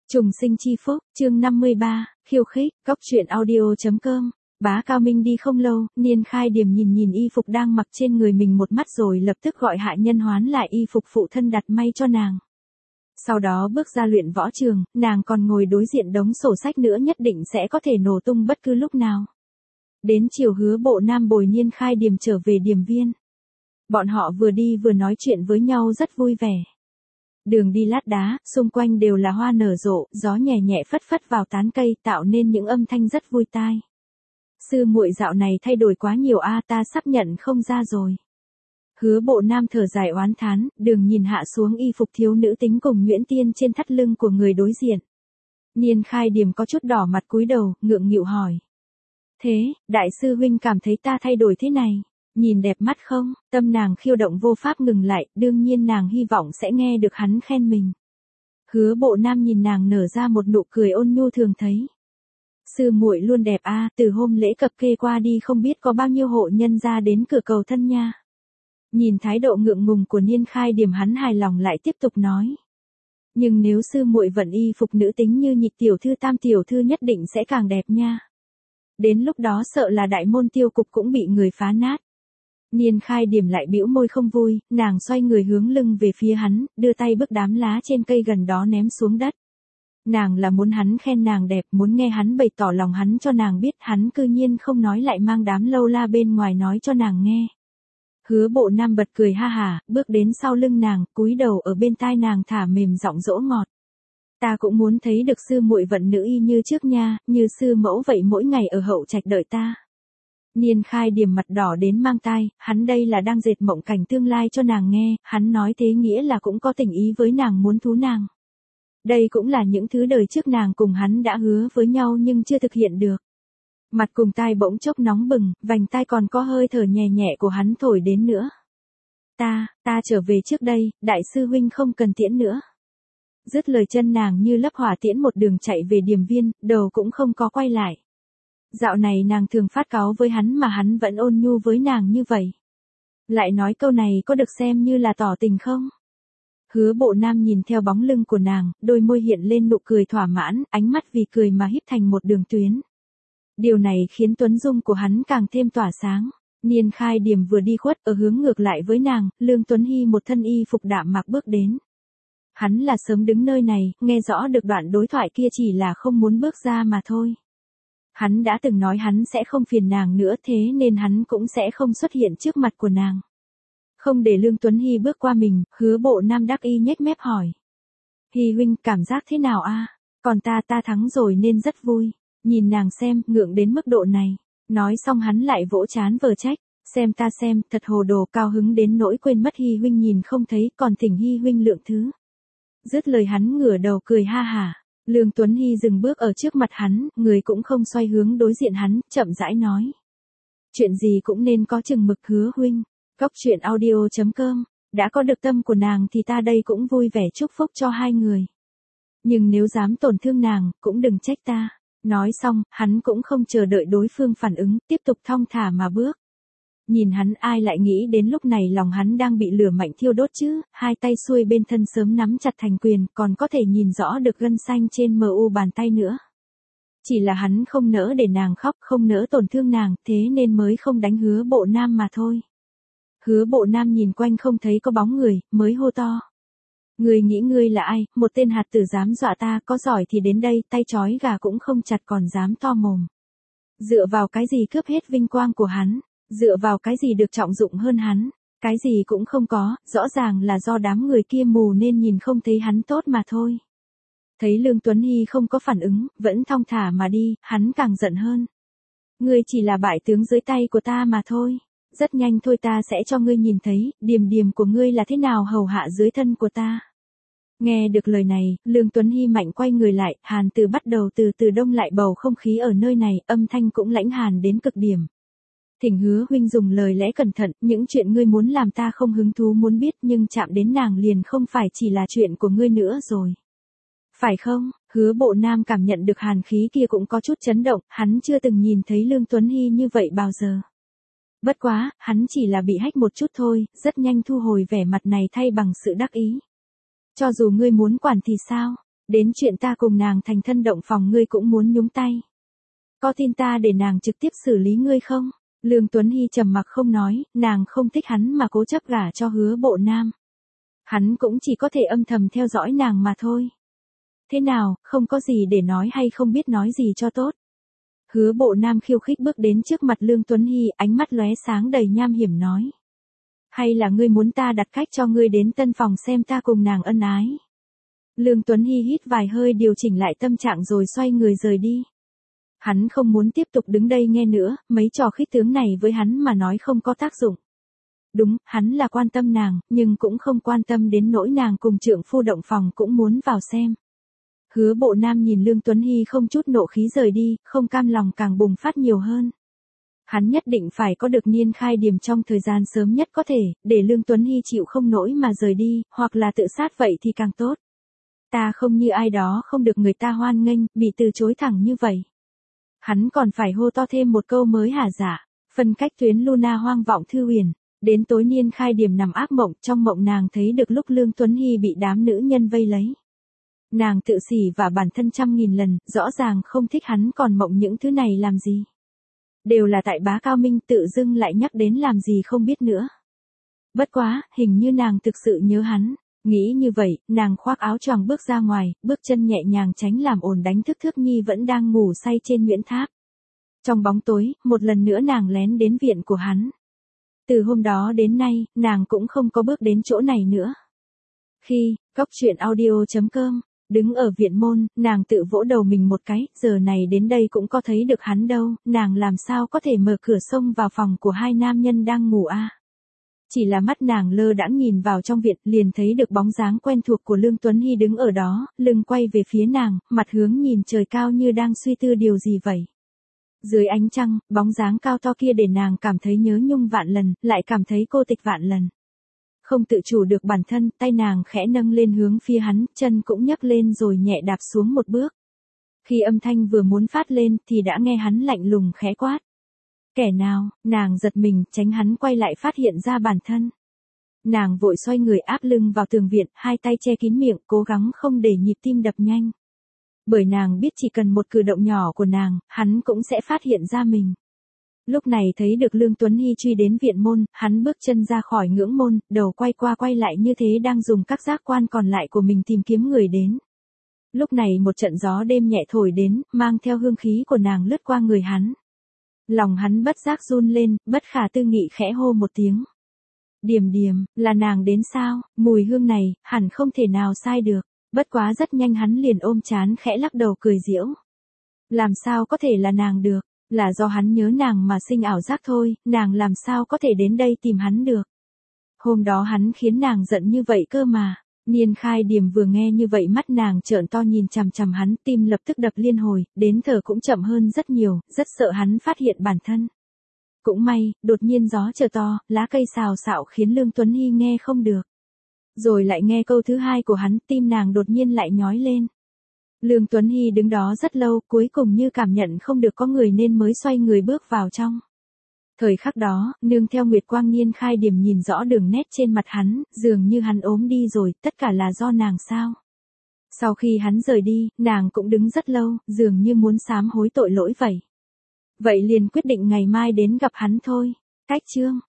Trùng sinh chi phúc, chương 53, khiêu khích, cóc truyện audio.com. Bá Cao Minh đi không lâu, Niên Khai Điềm nhìn y phục đang mặc trên người mình một mắt rồi lập tức gọi hạ nhân hoán lại y phục phụ thân đặt may cho nàng. Sau đó bước ra luyện võ trường, nàng còn ngồi đối diện đống sổ sách nữa, nhất định sẽ có thể nổ tung bất cứ lúc nào. Đến chiều Hứa Bộ Nam bồi Niên Khai Điềm trở về Điềm Viên. Bọn họ vừa đi vừa nói chuyện với nhau rất vui vẻ. Đường đi lát đá, xung quanh đều là hoa nở rộ, gió nhẹ nhẹ phất phất vào tán cây tạo nên những âm thanh rất vui tai. Sư muội dạo này thay đổi quá nhiều a, ta sắp nhận không ra rồi. Hứa Bộ Nam thở dài oán thán, Đường nhìn hạ xuống y phục thiếu nữ tính cùng nhuyễn tiên trên thắt lưng của người đối diện. Niên Khai Điềm có chút đỏ mặt cúi đầu, ngượng nghịu hỏi. Thế, đại sư huynh cảm thấy ta thay đổi thế này, nhìn đẹp mắt không? Tâm nàng khiêu động vô pháp ngừng lại, đương nhiên nàng hy vọng sẽ nghe được hắn khen mình. Hứa Bộ Nam nhìn nàng nở ra một nụ cười ôn nhu thường thấy. Sư muội luôn đẹp a, từ hôm lễ cập kê qua đi không biết có bao nhiêu hộ nhân ra đến cửa cầu thân nha. Nhìn thái độ ngượng ngùng của Niên Khai Điềm, hắn hài lòng lại tiếp tục nói. Nhưng nếu sư muội vận y phục nữ tính như Nhị tiểu thư Tam tiểu thư nhất định sẽ càng đẹp nha. Đến lúc đó sợ là đại môn tiêu cục cũng bị người phá nát. Niên Khai Điềm lại bĩu môi không vui, nàng xoay người hướng lưng về phía hắn, đưa tay bức đám lá trên cây gần đó ném xuống đất. Nàng là muốn hắn khen nàng đẹp, muốn nghe hắn bày tỏ lòng hắn cho nàng biết, hắn cư nhiên không nói lại mang đám lâu la bên ngoài nói cho nàng nghe. Hứa Bộ Nam bật cười ha hả, bước đến sau lưng nàng, cúi đầu ở bên tai nàng thả mềm giọng dỗ ngọt. Ta cũng muốn thấy được sư muội vận nữ y như trước nha, như sư mẫu vậy mỗi ngày ở hậu trạch đợi ta. Niên Khai Điềm mặt đỏ đến mang tai, hắn đây là đang dệt mộng cảnh tương lai cho nàng nghe, hắn nói thế nghĩa là cũng có tình ý với nàng, muốn thú nàng. Đây cũng là những thứ đời trước nàng cùng hắn đã hứa với nhau nhưng chưa thực hiện được. Mặt cùng tai bỗng chốc nóng bừng, vành tai còn có hơi thở nhẹ nhẹ của hắn thổi đến nữa. Ta trở về trước đây, đại sư huynh không cần tiễn nữa. Dứt lời chân nàng như lấp hỏa tiễn một đường chạy về Điềm Viên, đầu cũng không có quay lại. Dạo này nàng thường phát cáu với hắn mà hắn vẫn ôn nhu với nàng như vậy. Lại nói câu này có được xem như là tỏ tình không? Hứa Bộ Nam nhìn theo bóng lưng của nàng, đôi môi hiện lên nụ cười thỏa mãn, ánh mắt vì cười mà híp thành một đường tuyến. Điều này khiến tuấn dung của hắn càng thêm tỏa sáng. Niên Khai Điềm vừa đi khuất ở hướng ngược lại với nàng, Lương Tuấn Hy một thân y phục đạm mạc bước đến. Hắn là sớm đứng nơi này, nghe rõ được đoạn đối thoại kia chỉ là không muốn bước ra mà thôi. Hắn đã từng nói hắn sẽ không phiền nàng nữa, thế nên hắn cũng sẽ không xuất hiện trước mặt của nàng. Không để Lương Tuấn Hy bước qua mình, Hứa Bộ Nam đắc ý nhếch mép hỏi. Hy huynh cảm giác thế nào a? Còn ta thắng rồi nên rất vui. Nhìn nàng xem, ngượng đến mức độ này. Nói xong hắn lại vỗ trán vờ trách. Xem ta xem, thật hồ đồ, cao hứng đến nỗi quên mất Hy huynh nhìn không thấy, còn thỉnh Hy huynh lượng thứ. Dứt lời hắn ngửa đầu cười ha hả. Lương Tuấn Hy dừng bước ở trước mặt hắn, người cũng không xoay hướng đối diện hắn, chậm rãi nói. Chuyện gì cũng nên có chừng mực Hứa huynh. Cóc truyện audio.com. Đã có được tâm của nàng thì ta đây cũng vui vẻ chúc phúc cho hai người. Nhưng nếu dám tổn thương nàng, cũng đừng trách ta. Nói xong, hắn cũng không chờ đợi đối phương phản ứng, tiếp tục thong thả mà bước. Nhìn hắn, ai lại nghĩ đến lúc này lòng hắn đang bị lửa mạnh thiêu đốt chứ, hai tay xuôi bên thân sớm nắm chặt thành quyền, còn có thể nhìn rõ được gân xanh trên mu bàn tay nữa. Chỉ là hắn không nỡ để nàng khóc, không nỡ tổn thương nàng, thế nên mới không đánh Hứa Bộ Nam mà thôi. Hứa Bộ Nam nhìn quanh không thấy có bóng người, mới hô to. Ngươi nghĩ ngươi là ai, một tên hạt tử dám dọa ta, có giỏi thì đến đây, tay trói gà cũng không chặt còn dám to mồm. Dựa vào cái gì cướp hết vinh quang của hắn, dựa vào cái gì được trọng dụng hơn hắn, cái gì cũng không có, rõ ràng là do đám người kia mù nên nhìn không thấy hắn tốt mà thôi. Thấy Lương Tuấn Hy không có phản ứng, vẫn thong thả mà đi, hắn càng giận hơn. Ngươi chỉ là bại tướng dưới tay của ta mà thôi. Rất nhanh thôi ta sẽ cho ngươi nhìn thấy, Điềm của ngươi là thế nào hầu hạ dưới thân của ta. Nghe được lời này, Lương Tuấn Hy mạnh quay người lại, hàn từ bắt đầu từ từ đông lại bầu không khí ở nơi này, âm thanh cũng lãnh hàn đến cực điểm. Thỉnh Hứa huynh dùng lời lẽ cẩn thận, những chuyện ngươi muốn làm ta không hứng thú muốn biết nhưng chạm đến nàng liền không phải chỉ là chuyện của ngươi nữa rồi. Phải không? Hứa Bộ Nam cảm nhận được hàn khí kia cũng có chút chấn động, hắn chưa từng nhìn thấy Lương Tuấn Hy như vậy bao giờ. Bất quá, hắn chỉ là bị hách một chút thôi, rất nhanh thu hồi vẻ mặt này thay bằng sự đắc ý. Cho dù ngươi muốn quản thì sao? Đến chuyện ta cùng nàng thành thân động phòng ngươi cũng muốn nhúng tay. Có tin ta để nàng trực tiếp xử lý ngươi không? Lương Tuấn Hy trầm mặc không nói, nàng không thích hắn mà cố chấp gả cho Hứa Bộ Nam. Hắn cũng chỉ có thể âm thầm theo dõi nàng mà thôi. Thế nào, không có gì để nói hay không biết nói gì cho tốt? Hứa Bộ Nam khiêu khích bước đến trước mặt Lương Tuấn Hy, ánh mắt lóe sáng đầy nham hiểm nói. Hay là ngươi muốn ta đặt cách cho ngươi đến tân phòng xem ta cùng nàng ân ái? Lương Tuấn Hy hít vài hơi điều chỉnh lại tâm trạng rồi xoay người rời đi. Hắn không muốn tiếp tục đứng đây nghe nữa, mấy trò khích tướng này với hắn mà nói không có tác dụng. Đúng, hắn là quan tâm nàng, nhưng cũng không quan tâm đến nỗi nàng cùng trượng phu động phòng cũng muốn vào xem. Hứa Bộ Nam nhìn Lương Tuấn Hy không chút nộ khí rời đi, không cam lòng càng bùng phát nhiều hơn. Hắn nhất định phải có được Niên Khai Điềm trong thời gian sớm nhất có thể, để Lương Tuấn Hy chịu không nổi mà rời đi, hoặc là tự sát vậy thì càng tốt. Ta không như ai đó không được người ta hoan nghênh, bị từ chối thẳng như vậy. Hắn còn phải hô to thêm một câu mới hả dạ. Phân cách tuyến Luna hoang vọng thư huyền. Đến tối Niên Khai Điềm nằm ác mộng, trong mộng nàng thấy được lúc Lương Tuấn Hy bị đám nữ nhân vây lấy. Nàng tự xỉ và bản thân trăm nghìn lần, rõ ràng không thích hắn còn mộng những thứ này làm gì. Đều là tại Bá Cao Minh tự dưng lại nhắc đến làm gì không biết nữa. Bất quá, hình như nàng thực sự nhớ hắn. Nghĩ như vậy, nàng khoác áo choàng bước ra ngoài, bước chân nhẹ nhàng tránh làm ồn đánh thức Thước Nhi vẫn đang ngủ say trên Nguyễn Tháp. Trong bóng tối, một lần nữa nàng lén đến viện của hắn. Từ hôm đó đến nay, nàng cũng không có bước đến chỗ này nữa. Khi, cóc truyện audio.com, đứng ở viện môn, nàng tự vỗ đầu mình một cái, giờ này đến đây cũng có thấy được hắn đâu, nàng làm sao có thể mở cửa xông vào phòng của hai nam nhân đang ngủ a? Chỉ là mắt nàng lơ đãng nhìn vào trong viện, liền thấy được bóng dáng quen thuộc của Lương Tuấn Hy đứng ở đó, lưng quay về phía nàng, mặt hướng nhìn trời cao như đang suy tư điều gì vậy. Dưới ánh trăng, bóng dáng cao to kia để nàng cảm thấy nhớ nhung vạn lần, lại cảm thấy cô tịch vạn lần. Không tự chủ được bản thân, tay nàng khẽ nâng lên hướng phía hắn, chân cũng nhấc lên rồi nhẹ đạp xuống một bước. Khi âm thanh vừa muốn phát lên thì đã nghe hắn lạnh lùng khẽ quát. Kẻ nào? Nàng giật mình, tránh hắn quay lại phát hiện ra bản thân. Nàng vội xoay người áp lưng vào tường viện, hai tay che kín miệng, cố gắng không để nhịp tim đập nhanh. Bởi nàng biết chỉ cần một cử động nhỏ của nàng, hắn cũng sẽ phát hiện ra mình. Lúc này thấy được Lương Tuấn Hy truy đến viện môn, hắn bước chân ra khỏi ngưỡng môn, đầu quay qua quay lại như thế đang dùng các giác quan còn lại của mình tìm kiếm người đến. Lúc này một trận gió đêm nhẹ thổi đến, mang theo hương khí của nàng lướt qua người hắn. Lòng hắn bất giác run lên, bất khả tư nghị khẽ hô một tiếng. Điềm Điềm, là nàng đến sao? Mùi hương này, hẳn không thể nào sai được. Bất quá rất nhanh hắn liền ôm trán khẽ lắc đầu cười giễu. Làm sao có thể là nàng được? Là do hắn nhớ nàng mà sinh ảo giác thôi, nàng làm sao có thể đến đây tìm hắn được. Hôm đó hắn khiến nàng giận như vậy cơ mà. Niên Khai Điềm vừa nghe như vậy mắt nàng trợn to nhìn chằm chằm hắn, tim lập tức đập liên hồi, đến thở cũng chậm hơn rất nhiều, rất sợ hắn phát hiện bản thân. Cũng may, đột nhiên gió trở to, lá cây xào xạo khiến Lương Tuấn Hy nghe không được. Rồi lại nghe câu thứ hai của hắn, tim nàng đột nhiên lại nhói lên. Lương Tuấn Hy đứng đó rất lâu, cuối cùng như cảm nhận không được có người nên mới xoay người bước vào trong. Thời khắc đó, nương theo nguyệt quang Niên Khai Điềm nhìn rõ đường nét trên mặt hắn, dường như hắn ốm đi rồi, tất cả là do nàng sao. Sau khi hắn rời đi, nàng cũng đứng rất lâu, dường như muốn sám hối tội lỗi vậy. Vậy liền quyết định ngày mai đến gặp hắn thôi. Cách chương